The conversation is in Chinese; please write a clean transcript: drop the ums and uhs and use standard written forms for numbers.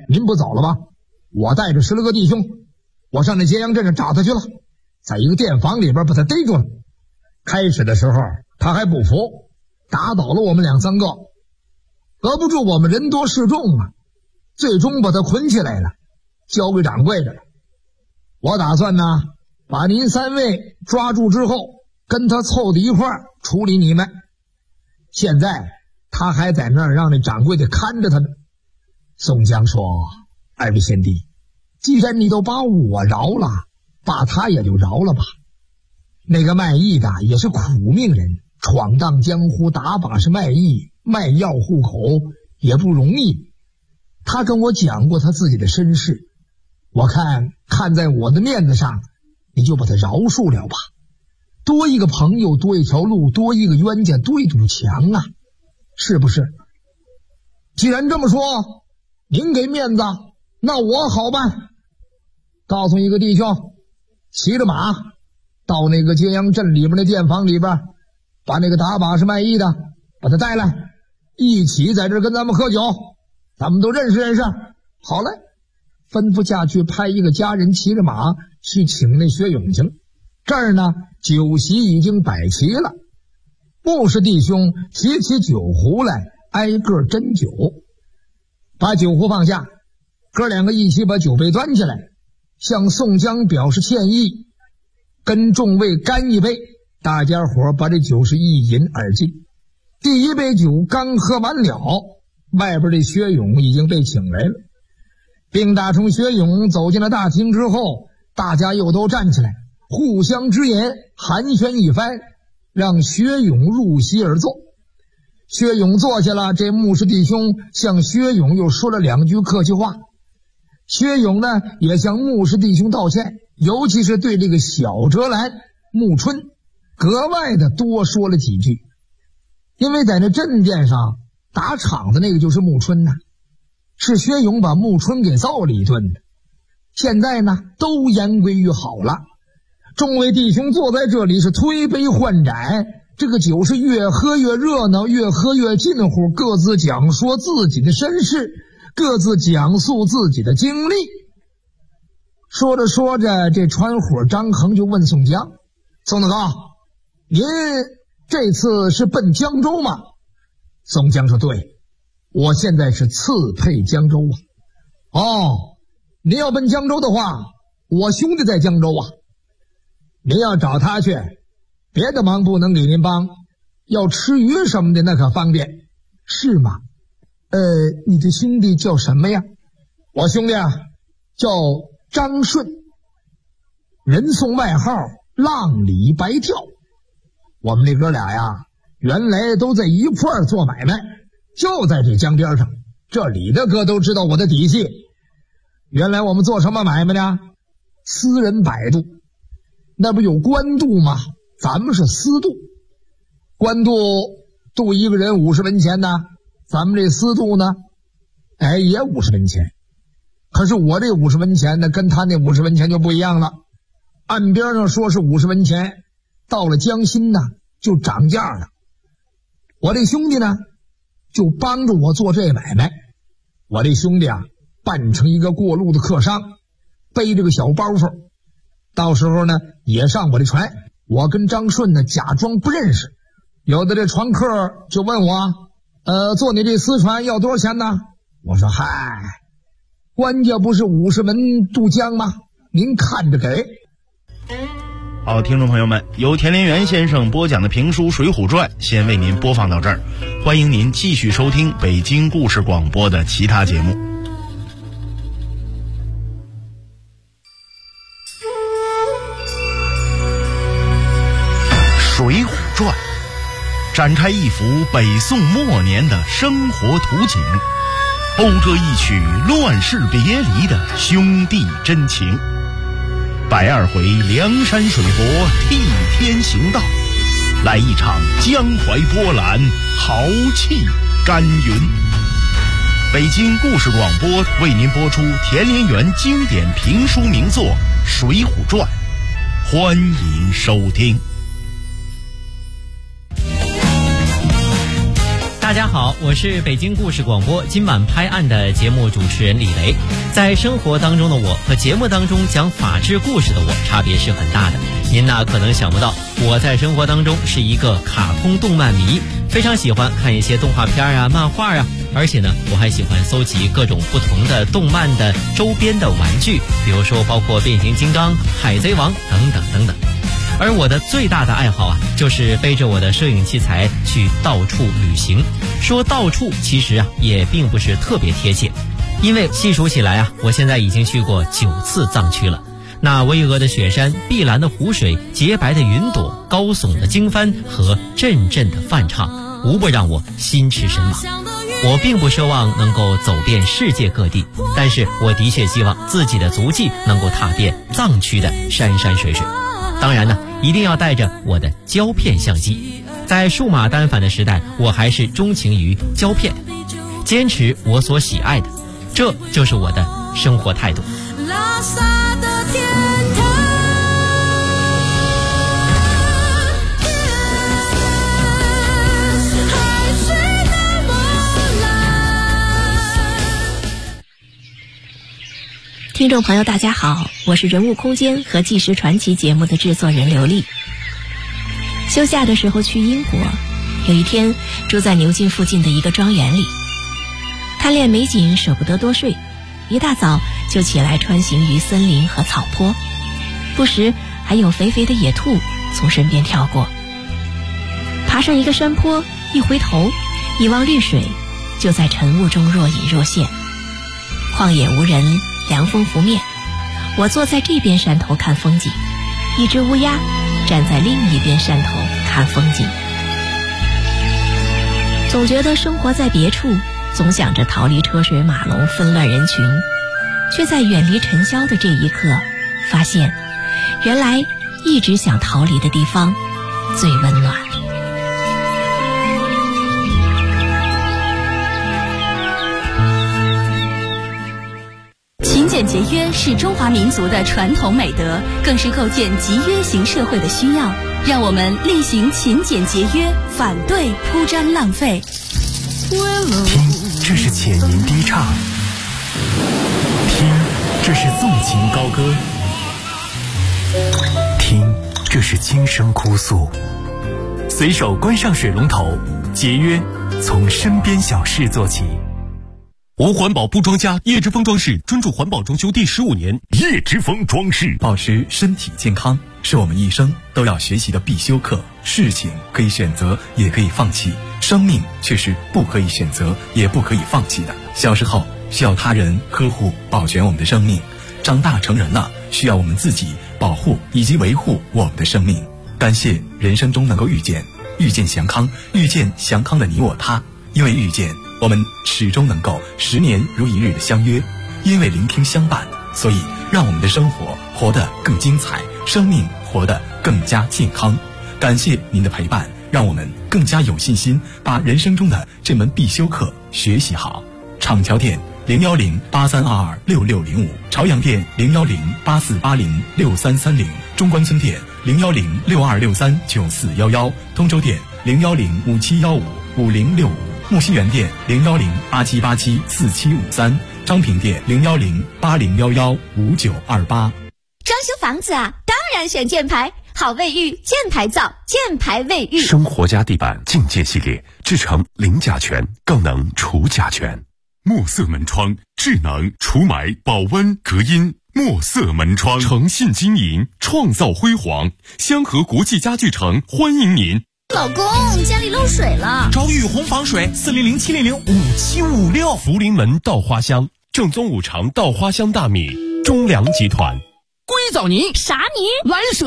您不走了吧？我带着10来个弟兄，我上那揭阳镇上找他去了，在一个店房里边把他逮住了。开始的时候他还不服，打倒了我们2、3个，隔不住我们人多势众啊，最终把他捆起来了，交给掌柜的了。我打算呢，把您3位抓住之后，跟他凑到一块儿处理你们。现在他还在那儿让那掌柜的看着他呢。宋江说：“2位贤弟，既然你都把我饶了，把他也就饶了吧。那个卖艺的也是苦命人，闯荡江湖，打把式卖艺，卖药糊口也不容易。他跟我讲过他自己的身世，我看在我的面子上，你就把他饶恕了吧。多一个朋友，多一条路，多一个冤家，多一堵墙啊，是不是？既然这么说，您给面子，那我好办。告诉一个弟兄，骑着马到那个揭阳镇里边的店房里边，把那个打把式卖艺的把他带来，一起在这跟咱们喝酒，咱们都认识认识。好嘞，吩咐下去派一个家人骑着马去请那薛勇去了。这儿呢，酒席已经摆齐了，穆氏弟兄提起酒壶来，挨个斟酒，把酒壶放下，哥2个一起把酒杯端起来，向宋江表示歉意，跟众位干一杯。大家伙把这酒是一饮而尽。第1杯酒刚喝完了，外边这薛勇已经被请来了。并大冲薛勇走进了大厅之后，大家又都站起来，互相之言，寒暄一番，让薛勇入席而坐。薛勇坐下了，这穆氏弟兄向薛勇又说了2句客气话。薛勇呢，也向穆氏弟兄道歉，尤其是对这个小折兰穆春格外的多说了几句。因为在那镇店上打场的那个就是穆春呐，是薛勇把穆春给揍了一顿的。现在呢，都言归于好了。众位弟兄坐在这里是推杯换盏，这个酒是越喝越热闹，越喝越近乎，各自讲说自己的身世，各自讲述自己的经历。说着说着，这船伙张衡就问宋江：“宋大哥，您这次是奔江州吗？”宋江说：“对，我现在是刺配江州啊。”“哦，您要奔江州的话，我兄弟在江州啊。您要找他去，别的忙不能给您帮，要吃鱼什么的那可方便。”“是吗？你的兄弟叫什么呀？”“我兄弟啊，叫张顺，人送外号浪里白跳。我们那哥俩呀，原来都在一块儿做买卖，就在这江边上，这里的哥都知道我的底细。原来我们做什么买卖呢？私人摆渡。那不有官渡吗？咱们是私渡。官渡渡一个人50文钱呢，咱们这私渡呢，也50文钱。可是我这50文钱呢，跟他那50文钱就不一样了。岸边上说是50文钱，到了江心呢就涨价了。我这兄弟呢就帮着我做这买卖。我这兄弟啊，扮成一个过路的客商，背着个小包袱，到时候呢也上我的船。我跟张顺呢假装不认识，有的这船客就问我坐你这私船要多少钱呢？我说：“嗨，官家不是50文渡江吗？您看着给。” 好，听众朋友们，由田连元先生播讲的评书《水浒传》先为您播放到这儿，欢迎您继续收听北京故事广播的其他节目。《水浒传》展开一幅北宋末年的生活图景，讴歌一曲乱世别离的兄弟真情。102回梁山水泊替天行道，来一场江淮波澜，豪气干云。北京故事广播为您播出田连元经典评书名作《水浒传》，欢迎收听。 大家好，我是北京故事广播今晚拍案的节目主持人李雷。在生活当中的我和节目当中讲法治故事的我差别是很大的。您呢可能想不到，我在生活当中是一个卡通动漫迷，非常喜欢看一些动画片啊、漫画啊，而且呢我还喜欢搜集各种不同的动漫的周边的玩具，比如说包括变形金刚、海贼王等等等等。而我的最大的爱好啊，就是背着我的摄影器材去到处旅行。说到处其实啊也并不是特别贴切，因为细数起来啊，我现在已经去过9次藏区了。那巍峨的雪山、碧蓝的湖水、洁白的云朵、高耸的经幡和阵阵的梵唱，无不让我心驰神往。我并不奢望能够走遍世界各地，但是我的确希望自己的足迹能够踏遍藏区的山山水水。当然呢，一定要带着我的胶片相机。在数码单反的时代，我还是钟情于胶片，坚持我所喜爱的，这就是我的生活态度。拉萨的天堂，海水的波澜。 听众朋友大家好，我是人物空间和纪实传奇节目的制作人刘丽。休假的时候去英国，有一天住在牛津附近的一个庄园里，贪恋美景舍不得多睡，一大早就起来穿行于森林和草坡，不时还有肥肥的野兔从身边跳过。爬上一个山坡，一回头一望绿水，就在晨雾中若隐若现。旷野无人，凉风拂面，我坐在这边山头看风景，一只乌鸦站在另一边山头看风景。总觉得生活在别处，总想着逃离车水马龙纷乱人群，却在远离尘嚣的这一刻发现，原来一直想逃离的地方最温暖。 勤俭节约是中华民族的传统美德，更是构建集约型社会的需要。让我们厉行勤俭节约，反对铺张浪费。 听，这是浅吟低唱；听，这是纵情高歌；听，这是轻声哭诉。随手关上水龙头，节约从身边小事做起。 无环保不装家，叶之峰装饰专注环保装修第15年。 叶之峰装饰，保持身体健康是我们一生都要学习的必修课。事情可以选择，也可以放弃，生命却是不可以选择，也不可以放弃的。小时候需要他人呵护保全我们的生命，长大成人了需要我们自己保护以及维护我们的生命。感谢人生中能够遇见祥康，遇见祥康的你我他。因为遇见，我们始终能够10年如一日的相约；因为聆听相伴，所以让我们的生活活得更精彩，生命活得更加健康。感谢您的陪伴，让我们更加有信心把人生中的这门必修课学习好。厂桥店01083226605，朝阳店01084806330，中关村店01062639411，通州店01057155065，木樨园店01087874753，昌平店01080115928。 装修房子啊，当然选箭牌，好卫浴，箭牌造，箭牌卫浴。 生活家地板境界系列，制成零甲醛，更能除甲醛。墨色门窗，智能除霾、保温、隔音。墨色门窗，诚信经营，创造辉煌。香河国际家具城欢迎您。 老公，家里漏水了， 找雨虹防水，400-700-5756。 福临门稻花香，正宗5常稻花香大米，中粮集团。 硅藻泥， 啥泥？ 蓝舍